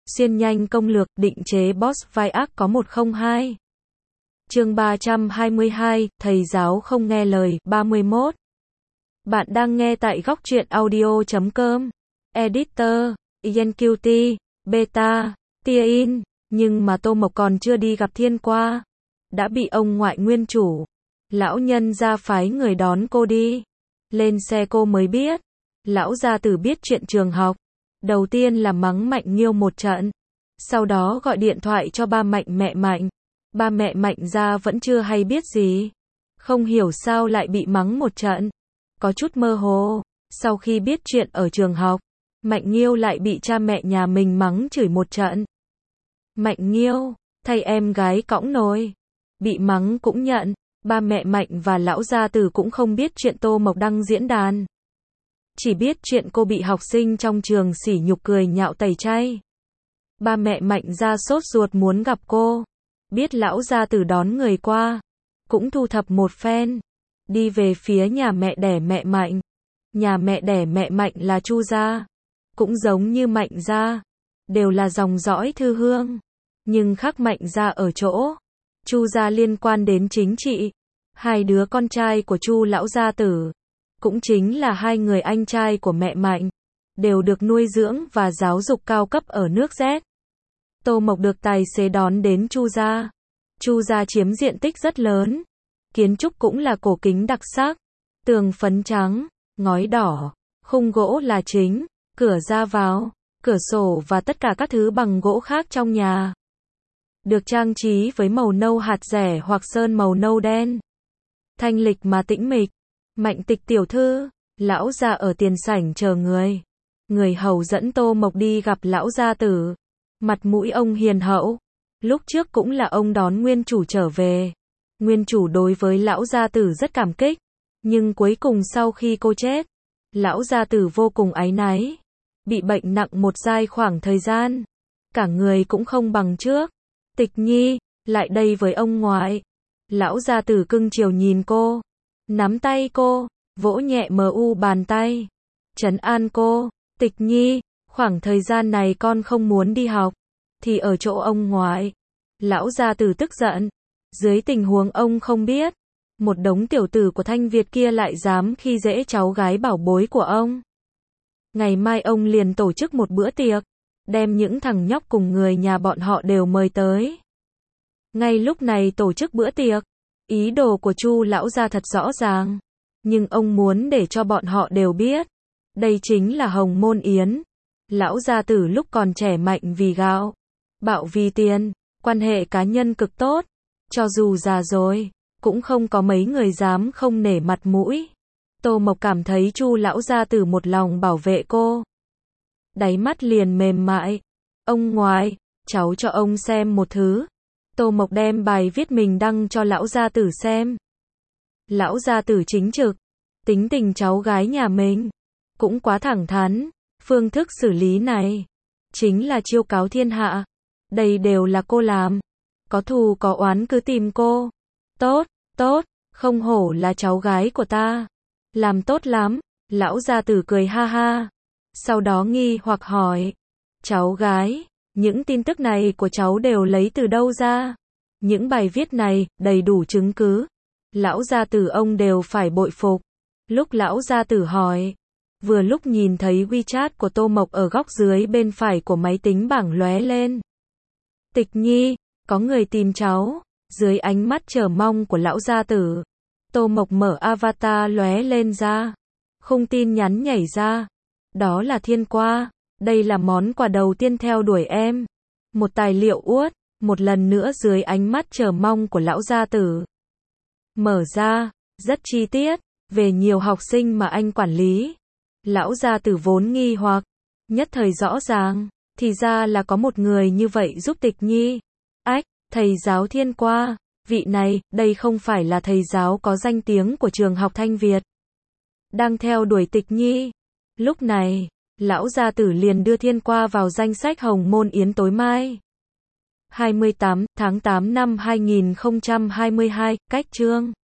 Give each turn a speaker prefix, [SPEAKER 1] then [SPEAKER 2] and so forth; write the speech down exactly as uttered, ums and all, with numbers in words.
[SPEAKER 1] Xuyên nhanh công lược, định chế boss vai ác có một không hai. Chương ba trăm hai mươi hai, thầy giáo không nghe lời, ba mươi mốt. Bạn đang nghe tại góc truyện audio chấm com. Editor, Yen quy tê, Beta, Tia In, nhưng mà Tô Mộc còn chưa đi gặp Thiên Qua, đã bị ông ngoại nguyên chủ, lão nhân ra phái người đón cô đi. Lên xe cô mới biết, lão gia tử biết chuyện trường học. Đầu tiên là mắng Mạnh Nghiêu một trận, sau đó gọi điện thoại cho ba Mạnh mẹ Mạnh. Ba mẹ Mạnh ra vẫn chưa hay biết gì, không hiểu sao lại bị mắng một trận, có chút mơ hồ. Sau khi biết chuyện ở trường học, Mạnh Nghiêu lại bị cha mẹ nhà mình mắng chửi một trận. Mạnh Nghiêu, thay em gái cõng nồi, bị mắng cũng nhận. Ba mẹ Mạnh và lão gia tử cũng không biết chuyện Tô Mộc đăng diễn đàn, chỉ biết chuyện cô bị học sinh trong trường sỉ nhục cười nhạo tẩy chay. Ba mẹ Mạnh ra sốt ruột muốn gặp cô, biết lão gia tử đón người qua, cũng thu thập một phen, đi về phía nhà mẹ đẻ mẹ Mạnh. Nhà mẹ đẻ mẹ Mạnh là Chu gia, cũng giống như Mạnh gia, đều là dòng dõi Thư Hương, nhưng khác Mạnh gia ở chỗ, Chu gia liên quan đến chính trị. Hai đứa con trai của Chu lão gia tử, cũng chính là hai người anh trai của mẹ Mạnh, đều được nuôi dưỡng và giáo dục cao cấp ở nước Z. Tô Mộc được tài xế đón đến Chu gia. Chu gia chiếm diện tích rất lớn, kiến trúc cũng là cổ kính đặc sắc, tường phấn trắng, ngói đỏ, khung gỗ là chính, cửa ra vào, cửa sổ và tất cả các thứ bằng gỗ khác trong nhà được trang trí với màu nâu hạt rẻ hoặc sơn màu nâu đen. Thanh lịch mà tĩnh mịch. Mạnh Tịch tiểu thư, lão gia ở tiền sảnh chờ người. Người hầu dẫn Tô Mộc đi gặp lão gia tử. Mặt mũi ông hiền hậu. Lúc trước cũng là ông đón nguyên chủ trở về. Nguyên chủ đối với lão gia tử rất cảm kích, nhưng cuối cùng sau khi cô chết, lão gia tử vô cùng áy náy, bị bệnh nặng một giai khoảng thời gian, cả người cũng không bằng trước. Tịch Nhi, lại đây với ông ngoại. Lão gia tử cưng chiều nhìn cô, nắm tay cô, vỗ nhẹ mờ u bàn tay, trấn an cô. Tịch Nhi, khoảng thời gian này con không muốn đi học, thì ở chỗ ông ngoại. Lão gia tử tức giận, dưới tình huống ông không biết, một đống tiểu tử của Thanh Việt kia lại dám khi dễ cháu gái bảo bối của ông. Ngày mai ông liền tổ chức một bữa tiệc, đem những thằng nhóc cùng người nhà bọn họ đều mời tới. Ngay lúc này tổ chức bữa tiệc, ý đồ của Chu lão gia thật rõ ràng, nhưng ông muốn để cho bọn họ đều biết, đây chính là Hồng Môn Yến. Lão gia tử lúc còn trẻ mạnh vì gạo, bạo vì tiền, quan hệ cá nhân cực tốt, cho dù già rồi, cũng không có mấy người dám không nể mặt mũi. Tô Mộc cảm thấy Chu lão gia tử một lòng bảo vệ cô, đáy mắt liền mềm mại. Ông ngoại, cháu cho ông xem một thứ. Tô Mộc đem bài viết mình đăng cho lão gia tử xem. Lão gia tử chính trực, tính tình cháu gái nhà mình cũng quá thẳng thắn, phương thức xử lý này chính là chiêu cáo thiên hạ. Đây đều là cô làm, có thù có oán cứ tìm cô. Tốt, tốt, không hổ là cháu gái của ta, làm tốt lắm. Lão gia tử cười ha ha, sau đó nghi hoặc hỏi, cháu gái, những tin tức này của cháu đều lấy từ đâu ra? Những bài viết này, đầy đủ chứng cứ. Lão gia tử ông đều phải bội phục. Lúc lão gia tử hỏi, vừa lúc nhìn thấy WeChat của Tô Mộc ở góc dưới bên phải của máy tính bảng lóe lên. Tịch Nhi, có người tìm cháu. Dưới ánh mắt chờ mong của lão gia tử, Tô Mộc mở avatar lóe lên ra. Khung tin nhắn nhảy ra. Đó là Thiên Qua. Đây là món quà đầu tiên theo đuổi em. Một tài liệu uất, một lần nữa dưới ánh mắt chờ mong của lão gia tử. Mở ra, rất chi tiết, về nhiều học sinh mà anh quản lý. Lão gia tử vốn nghi hoặc, nhất thời rõ ràng, thì ra là có một người như vậy giúp Tịch Nhi. Ách, thầy giáo Thiên Qua, vị này, đây không phải là thầy giáo có danh tiếng của trường học Thanh Việt, đang theo đuổi Tịch Nhi. Lúc này, lão gia tử liền đưa Thiên Qua vào danh sách Hồng Môn Yến tối mai. hai mươi tám tháng tám năm hai nghìn không trăm hai mươi hai, cách chương